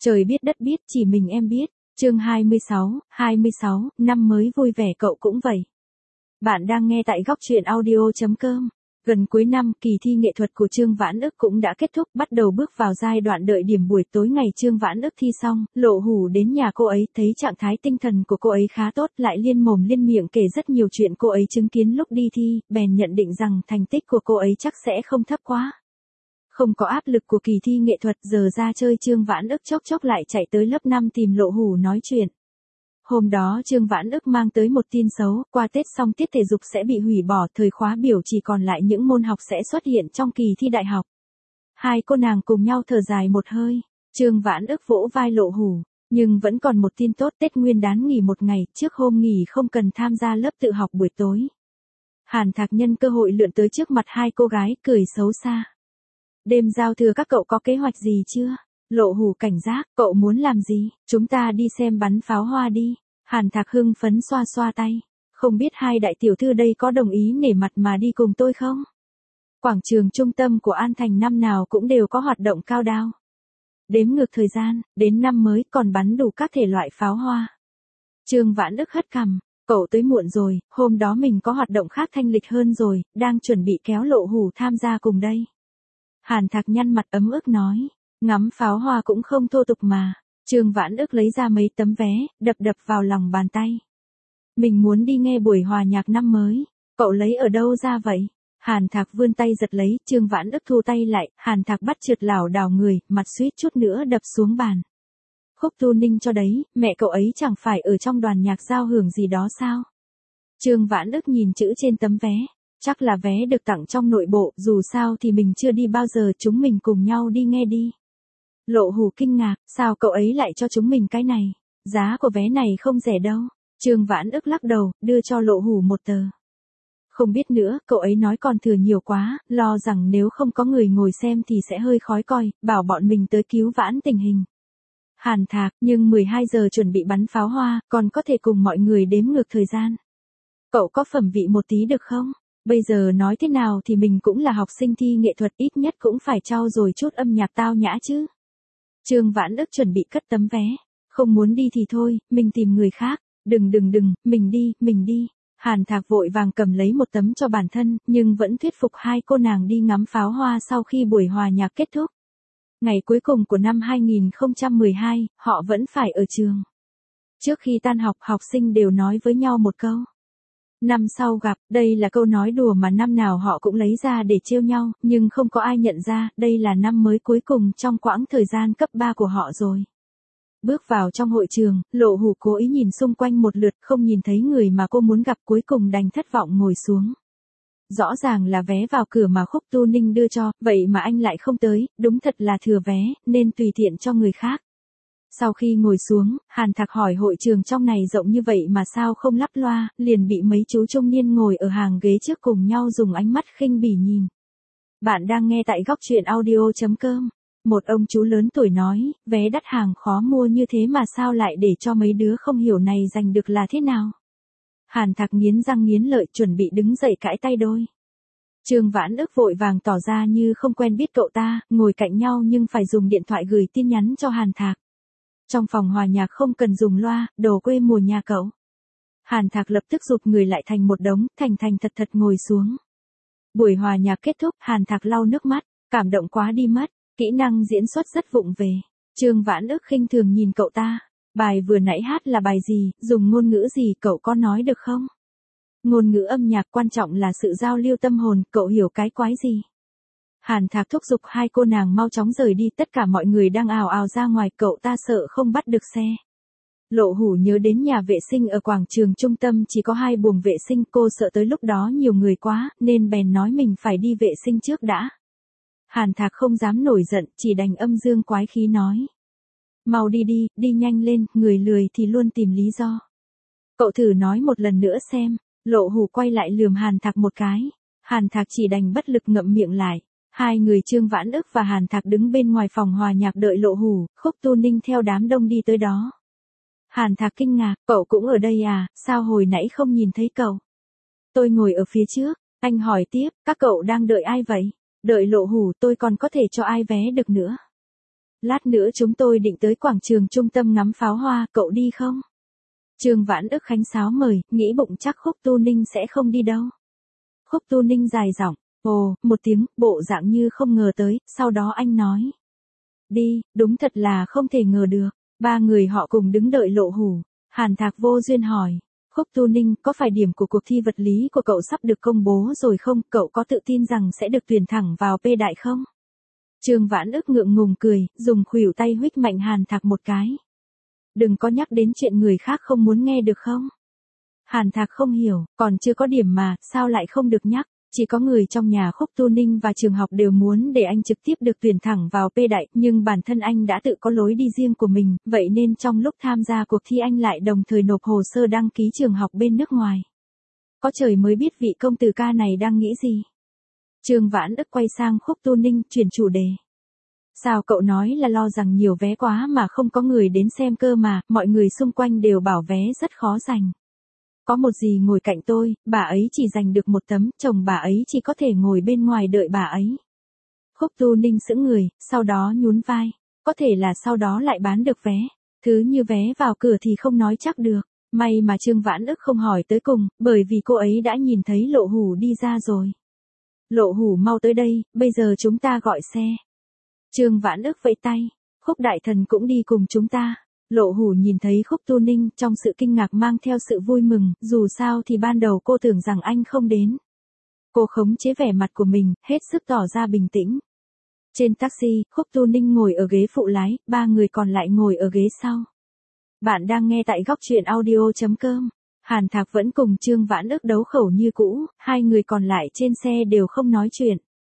Trời biết đất biết, chỉ mình em biết. Chương 26, năm mới vui vẻ cậu cũng vậy. Bạn đang nghe tại góc truyện audio.com. Gần cuối năm, kỳ thi nghệ thuật của Trương Vãn Ức cũng đã kết thúc, bắt đầu bước vào giai đoạn đợi điểm buổi tối ngày Trương Vãn Ức thi xong, Lộ Hủ đến nhà cô ấy thấy trạng thái tinh thần của cô ấy khá tốt, lại liên mồm liên miệng kể rất nhiều chuyện cô ấy chứng kiến lúc đi thi, bèn nhận định rằng thành tích của cô ấy chắc sẽ không thấp quá. Không có áp lực của kỳ thi nghệ thuật, giờ ra chơi Trương Vãn Ức chốc chốc lại chạy tới lớp 5 tìm Lộ Hủ nói chuyện. Hôm đó Trương Vãn Ức mang tới một tin xấu, qua Tết xong tiết thể dục sẽ bị hủy bỏ, thời khóa biểu chỉ còn lại những môn học sẽ xuất hiện trong kỳ thi đại học. Hai cô nàng cùng nhau thở dài một hơi, Trương Vãn Ức vỗ vai Lộ Hủ, nhưng vẫn còn một tin tốt, Tết Nguyên Đán nghỉ một ngày, trước hôm nghỉ không cần tham gia lớp tự học buổi tối. Hàn Thạc nhân cơ hội lượn tới trước mặt hai cô gái, cười xấu xa. Đêm giao thừa các cậu có kế hoạch gì chưa? Lộ Hủ cảnh giác, cậu muốn làm gì? Chúng ta đi xem bắn pháo hoa đi. Hàn Thạc hưng phấn xoa xoa tay. Không biết hai đại tiểu thư đây có đồng ý nể mặt mà đi cùng tôi không? Quảng trường trung tâm của An Thành năm nào cũng đều có hoạt động cao đao. Đếm ngược thời gian, đến năm mới còn bắn đủ các thể loại pháo hoa. Trương Vãn Ức hất cằm, cậu tới muộn rồi, hôm đó mình có hoạt động khác thanh lịch hơn rồi, đang chuẩn bị kéo Lộ Hủ tham gia cùng đây. Hàn Thạc nhăn mặt ấm ức nói, ngắm pháo hoa cũng không thô tục mà. Trương Vãn Ức lấy ra mấy tấm vé, đập vào lòng bàn tay. Mình muốn đi nghe buổi hòa nhạc năm mới, cậu lấy ở đâu ra vậy? Hàn Thạc vươn tay giật lấy, Trương Vãn Ức thu tay lại, Hàn Thạc bắt trượt lảo đảo người, mặt suýt chút nữa đập xuống bàn. Khúc Tu Ninh cho đấy, mẹ cậu ấy chẳng phải ở trong đoàn nhạc giao hưởng gì đó sao? Trương Vãn Ức nhìn chữ trên tấm vé. Chắc là vé được tặng trong nội bộ, dù sao thì mình chưa đi bao giờ, chúng mình cùng nhau đi nghe đi. Lộ Hủ kinh ngạc, sao cậu ấy lại cho chúng mình cái này? Giá của vé này không rẻ đâu. Trương Vãn Ức lắc đầu, đưa cho Lộ Hủ một tờ. Không biết nữa, cậu ấy nói còn thừa nhiều quá, lo rằng nếu không có người ngồi xem thì sẽ hơi khói coi, bảo bọn mình tới cứu vãn tình hình. Hàn Thạc, nhưng 12 giờ chuẩn bị bắn pháo hoa, còn có thể cùng mọi người đếm ngược thời gian. Cậu có phẩm vị một tí được không? Bây giờ nói thế nào thì mình cũng là học sinh thi nghệ thuật, ít nhất cũng phải trau dồi chút âm nhạc tao nhã chứ. Trương Vãn Ức chuẩn bị cất tấm vé. Không muốn đi thì thôi, mình tìm người khác. Đừng, mình đi. Hàn Thạc vội vàng cầm lấy một tấm cho bản thân, nhưng vẫn thuyết phục hai cô nàng đi ngắm pháo hoa sau khi buổi hòa nhạc kết thúc. Ngày cuối cùng của năm 2012, họ vẫn phải ở trường. Trước khi tan học, học sinh đều nói với nhau một câu. Năm sau gặp, đây là câu nói đùa mà năm nào họ cũng lấy ra để trêu nhau, nhưng không có ai nhận ra, đây là năm mới cuối cùng trong quãng thời gian cấp 3 của họ rồi. Bước vào trong hội trường, Lộ Hủ cố ý nhìn xung quanh một lượt, không nhìn thấy người mà cô muốn gặp, cuối cùng đành thất vọng ngồi xuống. Rõ ràng là vé vào cửa mà Khúc Tu Ninh đưa cho, vậy mà anh lại không tới, đúng thật là thừa vé, nên tùy tiện cho người khác. Sau khi ngồi xuống, Hàn Thạc hỏi hội trường trong này rộng như vậy mà sao không lắp loa, liền bị mấy chú trung niên ngồi ở hàng ghế trước cùng nhau dùng ánh mắt khinh bỉ nhìn. Bạn đang nghe tại góc truyện audio.com. Một ông chú lớn tuổi nói, vé đắt hàng khó mua như thế mà sao lại để cho mấy đứa không hiểu này giành được là thế nào? Hàn Thạc nghiến răng nghiến lợi chuẩn bị đứng dậy cãi tay đôi. Trương Vãn Ức vội vàng tỏ ra như không quen biết cậu ta, ngồi cạnh nhau nhưng phải dùng điện thoại gửi tin nhắn cho Hàn Thạc. Trong phòng hòa nhạc không cần dùng loa, đồ quê mùa nhà cậu. Hàn Thạc lập tức giục người lại thành một đống, thành thật ngồi xuống. Buổi hòa nhạc kết thúc, Hàn Thạc lau nước mắt, cảm động quá đi mất, kỹ năng diễn xuất rất vụng về. Trương Vãn Ức khinh thường nhìn cậu ta, bài vừa nãy hát là bài gì, dùng ngôn ngữ gì, cậu có nói được không? Ngôn ngữ âm nhạc quan trọng là sự giao lưu tâm hồn, cậu hiểu cái quái gì? Hàn Thạc thúc giục hai cô nàng mau chóng rời đi, tất cả mọi người đang ào ào ra ngoài, cậu ta sợ không bắt được xe. Lộ Hủ nhớ đến nhà vệ sinh ở quảng trường trung tâm chỉ có 2 buồng vệ sinh, cô sợ tới lúc đó nhiều người quá, nên bèn nói mình phải đi vệ sinh trước đã. Hàn Thạc không dám nổi giận, chỉ đành âm dương quái khí nói. Mau đi đi, đi nhanh lên, người lười thì luôn tìm lý do. Cậu thử nói một lần nữa xem. Lộ Hủ quay lại lườm Hàn Thạc một cái. Hàn Thạc chỉ đành bất lực ngậm miệng lại. Hai người Trương Vãn Ức và Hàn Thạc đứng bên ngoài phòng hòa nhạc đợi Lộ Hủ, Khúc Tu Ninh theo đám đông đi tới đó. Hàn Thạc kinh ngạc, cậu cũng ở đây à, sao hồi nãy không nhìn thấy cậu? Tôi ngồi ở phía trước, anh hỏi tiếp, các cậu đang đợi ai vậy? Đợi Lộ Hủ, tôi còn có thể cho ai vé được nữa. Lát nữa chúng tôi định tới quảng trường trung tâm ngắm pháo hoa, cậu đi không? Trương Vãn Ức Khánh sáo mời, nghĩ bụng chắc Khúc Tu Ninh sẽ không đi đâu. Khúc Tu Ninh dài giọng, ồ, một tiếng, bộ dạng như không ngờ tới, sau đó anh nói. Đi, đúng thật là không thể ngờ được. Ba người họ cùng đứng đợi Lộ Hủ. Hàn Thạc vô duyên hỏi, Khúc Tu Ninh, có phải điểm của cuộc thi vật lý của cậu sắp được công bố rồi không? Cậu có tự tin rằng sẽ được tuyển thẳng vào P đại không? Trương Vãn Ức ngượng ngùng cười, dùng khuỷu tay huých mạnh Hàn Thạc một cái. Đừng có nhắc đến chuyện người khác không muốn nghe được không? Hàn Thạc không hiểu, còn chưa có điểm mà, sao lại không được nhắc? Chỉ có người trong nhà Khúc Tu Ninh và trường học đều muốn để anh trực tiếp được tuyển thẳng vào P đại, nhưng bản thân anh đã tự có lối đi riêng của mình, vậy nên trong lúc tham gia cuộc thi anh lại đồng thời nộp hồ sơ đăng ký trường học bên nước ngoài. Có trời mới biết vị công tử ca này đang nghĩ gì. Trương Vãn Ức quay sang Khúc Tu Ninh, chuyển chủ đề. Sao cậu nói là lo rằng nhiều vé quá mà không có người đến xem cơ mà, mọi người xung quanh đều bảo vé rất khó giành. Có một dì ngồi cạnh tôi, bà ấy chỉ giành được một tấm, chồng bà ấy chỉ có thể ngồi bên ngoài đợi bà ấy. Khúc Tu Ninh sững người, sau đó nhún vai. Có thể là sau đó lại bán được vé. Thứ như vé vào cửa thì không nói chắc được. May mà Trương Vãn Ức không hỏi tới cùng, bởi vì cô ấy đã nhìn thấy Lộ Hủ đi ra rồi. Lộ Hủ mau tới đây, bây giờ chúng ta gọi xe. Trương Vãn Ức vẫy tay. Khúc đại thần cũng đi cùng chúng ta. Lộ Hủ nhìn thấy Khúc Tu Ninh, trong sự kinh ngạc mang theo sự vui mừng, dù sao thì ban đầu cô tưởng rằng anh không đến. Cô khống chế vẻ mặt của mình, hết sức tỏ ra bình tĩnh. Trên taxi, Khúc Tu Ninh ngồi ở ghế phụ lái, ba người còn lại ngồi ở ghế sau. Bạn đang nghe tại góc truyện audio.com. Hàn Thạc vẫn cùng Trương Vãn Ức đấu khẩu như cũ, hai người còn lại trên xe đều không nói chuyện.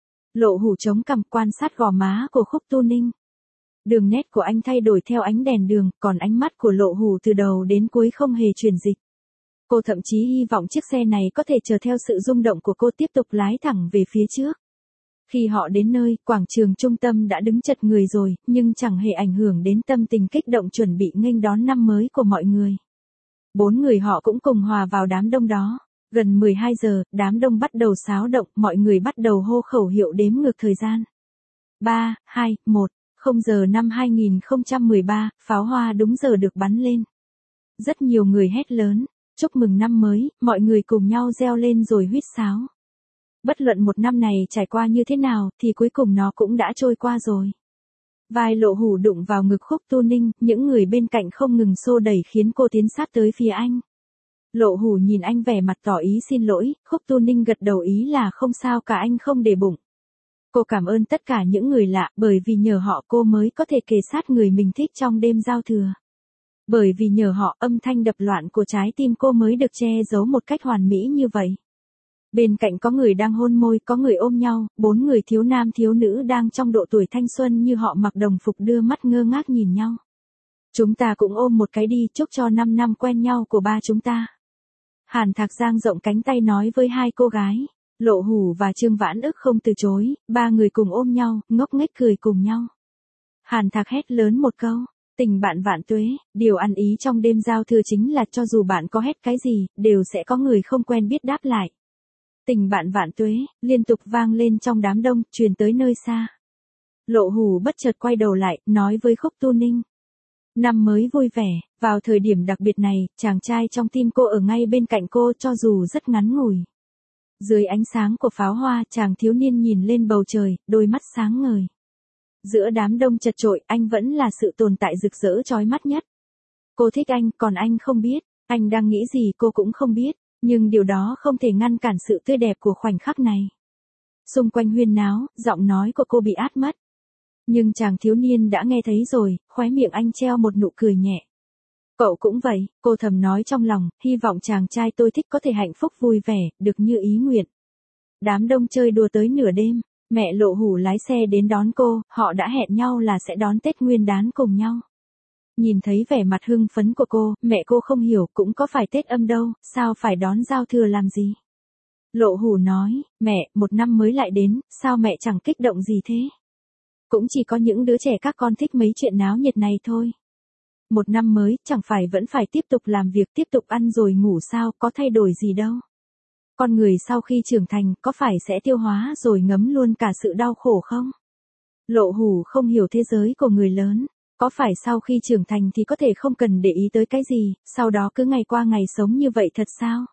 Lộ Hủ chống cằm quan sát gò má của Khúc Tu Ninh. Đường nét của anh thay đổi theo ánh đèn đường, còn ánh mắt của Lộ Hủ từ đầu đến cuối không hề chuyển dịch. Cô thậm chí hy vọng chiếc xe này có thể chờ theo sự rung động của cô tiếp tục lái thẳng về phía trước. Khi họ đến nơi, quảng trường trung tâm đã đứng chật người rồi, nhưng chẳng hề ảnh hưởng đến tâm tình kích động chuẩn bị nghênh đón năm mới của mọi người. Bốn người họ cũng cùng hòa vào đám đông đó. Gần 12 giờ, đám đông bắt đầu xáo động, mọi người bắt đầu hô khẩu hiệu đếm ngược thời gian. 3, 2, 1. 0 giờ năm 2013, pháo hoa đúng giờ được bắn lên. Rất nhiều người hét lớn, chúc mừng năm mới, mọi người cùng nhau reo lên rồi huýt sáo. Bất luận một năm này trải qua như thế nào, thì cuối cùng nó cũng đã trôi qua rồi. Vai Lộ Hủ đụng vào ngực Khúc Tu Ninh, những người bên cạnh không ngừng xô đẩy khiến cô tiến sát tới phía anh. Lộ Hủ nhìn anh vẻ mặt tỏ ý xin lỗi, Khúc Tu Ninh gật đầu ý là không sao cả, anh không để bụng. Cô cảm ơn tất cả những người lạ, bởi vì nhờ họ cô mới có thể kề sát người mình thích trong đêm giao thừa. Bởi vì nhờ họ âm thanh đập loạn của trái tim cô mới được che giấu một cách hoàn mỹ như vậy. Bên cạnh có người đang hôn môi, có người ôm nhau, bốn người thiếu nam thiếu nữ đang trong độ tuổi thanh xuân như họ mặc đồng phục đưa mắt ngơ ngác nhìn nhau. Chúng ta cũng ôm một cái đi, chúc cho 5 năm quen nhau của ba chúng ta. Hàn Thạc dang rộng cánh tay nói với hai cô gái. Lộ Hủ và Trương Vãn Ức không từ chối, ba người cùng ôm nhau, ngốc nghếch cười cùng nhau. Hàn Thạc hét lớn một câu, tình bạn vạn tuế, điều ăn ý trong đêm giao thừa chính là cho dù bạn có hét cái gì, đều sẽ có người không quen biết đáp lại. Tình bạn vạn tuế, liên tục vang lên trong đám đông, truyền tới nơi xa. Lộ Hủ bất chợt quay đầu lại, nói với Khúc Tu Ninh. Năm mới vui vẻ, vào thời điểm đặc biệt này, chàng trai trong tim cô ở ngay bên cạnh cô cho dù rất ngắn ngủi. Dưới ánh sáng của pháo hoa, chàng thiếu niên nhìn lên bầu trời, đôi mắt sáng ngời. Giữa đám đông chật chội, anh vẫn là sự tồn tại rực rỡ chói mắt nhất. Cô thích anh, còn anh không biết, anh đang nghĩ gì cô cũng không biết, nhưng điều đó không thể ngăn cản sự tươi đẹp của khoảnh khắc này. Xung quanh huyên náo, giọng nói của cô bị át mất. Nhưng chàng thiếu niên đã nghe thấy rồi, khóe miệng anh treo một nụ cười nhẹ. Cậu cũng vậy, cô thầm nói trong lòng, hy vọng chàng trai tôi thích có thể hạnh phúc vui vẻ, được như ý nguyện. Đám đông chơi đùa tới nửa đêm, mẹ Lộ Hủ lái xe đến đón cô, họ đã hẹn nhau là sẽ đón Tết Nguyên Đán cùng nhau. Nhìn thấy vẻ mặt hưng phấn của cô, mẹ cô không hiểu cũng có phải Tết Âm đâu, sao phải đón giao thừa làm gì. Lộ Hủ nói, mẹ, một năm mới lại đến, sao mẹ chẳng kích động gì thế? Cũng chỉ có những đứa trẻ các con thích mấy chuyện náo nhiệt này thôi. Một năm mới, chẳng phải vẫn phải tiếp tục làm việc, tiếp tục ăn rồi ngủ sao, có thay đổi gì đâu. Con người sau khi trưởng thành, có phải sẽ tiêu hóa rồi ngấm luôn cả sự đau khổ không? Lộ Hủ không hiểu thế giới của người lớn. Có phải sau khi trưởng thành thì có thể không cần để ý tới cái gì, sau đó cứ ngày qua ngày sống như vậy thật sao?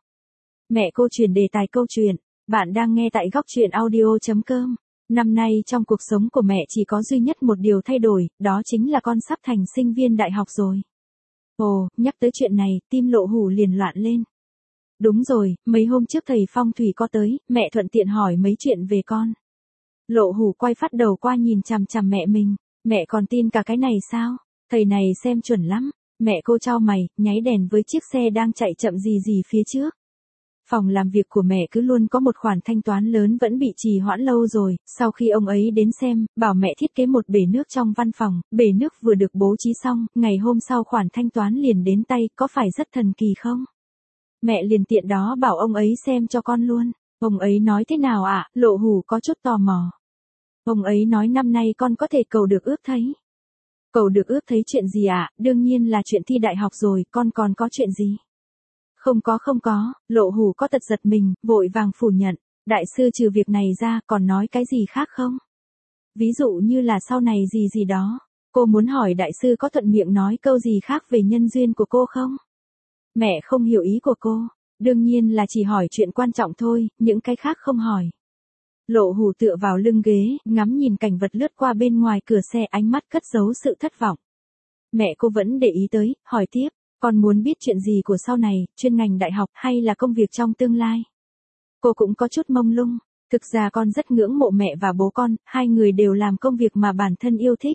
Mẹ cô chuyển đề tài câu chuyện. Bạn đang nghe tại góc chuyện audio.com. Năm nay trong cuộc sống của mẹ chỉ có duy nhất một điều thay đổi, đó chính là con sắp thành sinh viên đại học rồi. Ồ, nhắc tới chuyện này, tim Lộ Hủ liền loạn lên. Đúng rồi, mấy hôm trước thầy phong thủy có tới, mẹ thuận tiện hỏi mấy chuyện về con. Lộ Hủ quay phát đầu qua nhìn chằm chằm mẹ mình. Mẹ còn tin cả cái này sao? Thầy này xem chuẩn lắm. Mẹ cô chau mày, nháy đèn với chiếc xe đang chạy chậm gì gì phía trước. Phòng làm việc của mẹ cứ luôn có một khoản thanh toán lớn vẫn bị trì hoãn lâu rồi, sau khi ông ấy đến xem, bảo mẹ thiết kế một bể nước trong văn phòng, bể nước vừa được bố trí xong, ngày hôm sau khoản thanh toán liền đến tay, có phải rất thần kỳ không? Mẹ liền tiện đó bảo ông ấy xem cho con luôn. Ông ấy nói thế nào ạ? Lộ Hủ có chút tò mò. Ông ấy nói năm nay con có thể cầu được ước thấy. Cầu được ước thấy chuyện gì ạ? Đương nhiên là chuyện thi đại học rồi, con còn có chuyện gì? Không có, Lộ Hủ có tật giật mình, vội vàng phủ nhận. Đại sư trừ việc này ra còn nói cái gì khác không? Ví dụ như là sau này gì gì đó. Cô muốn hỏi đại sư có thuận miệng nói câu gì khác về nhân duyên của cô không? Mẹ không hiểu ý của cô. Đương nhiên là chỉ hỏi chuyện quan trọng thôi, những cái khác không hỏi. Lộ Hủ tựa vào lưng ghế, ngắm nhìn cảnh vật lướt qua bên ngoài cửa xe, ánh mắt cất giấu sự thất vọng. Mẹ cô vẫn để ý tới, hỏi tiếp, con muốn biết chuyện gì của sau này, chuyên ngành đại học hay là công việc trong tương lai? Cô cũng có chút mông lung, thực ra con rất ngưỡng mộ mẹ và bố con, hai người đều làm công việc mà bản thân yêu thích.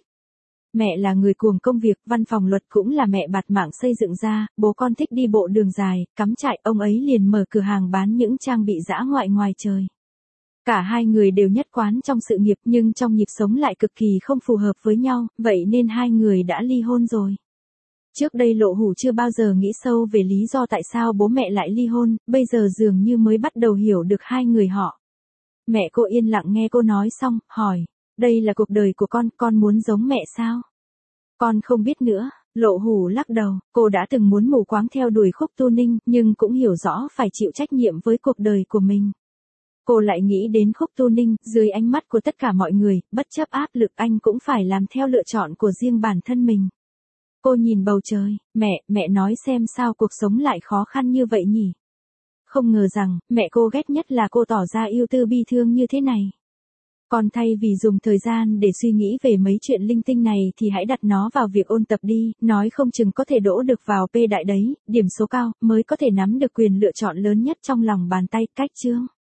Mẹ là người cuồng công việc, văn phòng luật cũng là mẹ bạt mạng xây dựng ra, bố con thích đi bộ đường dài, cắm trại, ông ấy liền mở cửa hàng bán những trang bị dã ngoại ngoài trời. Cả hai người đều nhất quán trong sự nghiệp nhưng trong nhịp sống lại cực kỳ không phù hợp với nhau, vậy nên hai người đã ly hôn rồi. Trước đây Lộ Hủ chưa bao giờ nghĩ sâu về lý do tại sao bố mẹ lại ly hôn, bây giờ dường như mới bắt đầu hiểu được hai người họ. Mẹ cô yên lặng nghe cô nói xong, hỏi, đây là cuộc đời của con muốn giống mẹ sao? Con không biết nữa, Lộ Hủ lắc đầu, cô đã từng muốn mù quáng theo đuổi Khúc Tu Ninh, nhưng cũng hiểu rõ phải chịu trách nhiệm với cuộc đời của mình. Cô lại nghĩ đến Khúc Tu Ninh, dưới ánh mắt của tất cả mọi người, bất chấp áp lực anh cũng phải làm theo lựa chọn của riêng bản thân mình. Cô nhìn bầu trời, mẹ nói xem sao cuộc sống lại khó khăn như vậy nhỉ? Không ngờ rằng, mẹ cô ghét nhất là cô tỏ ra ưu tư bi thương như thế này. Còn thay vì dùng thời gian để suy nghĩ về mấy chuyện linh tinh này thì hãy đặt nó vào việc ôn tập đi, nói không chừng có thể đỗ được vào P đại đấy, điểm số cao, mới có thể nắm được quyền lựa chọn lớn nhất trong lòng bàn tay, cách chương.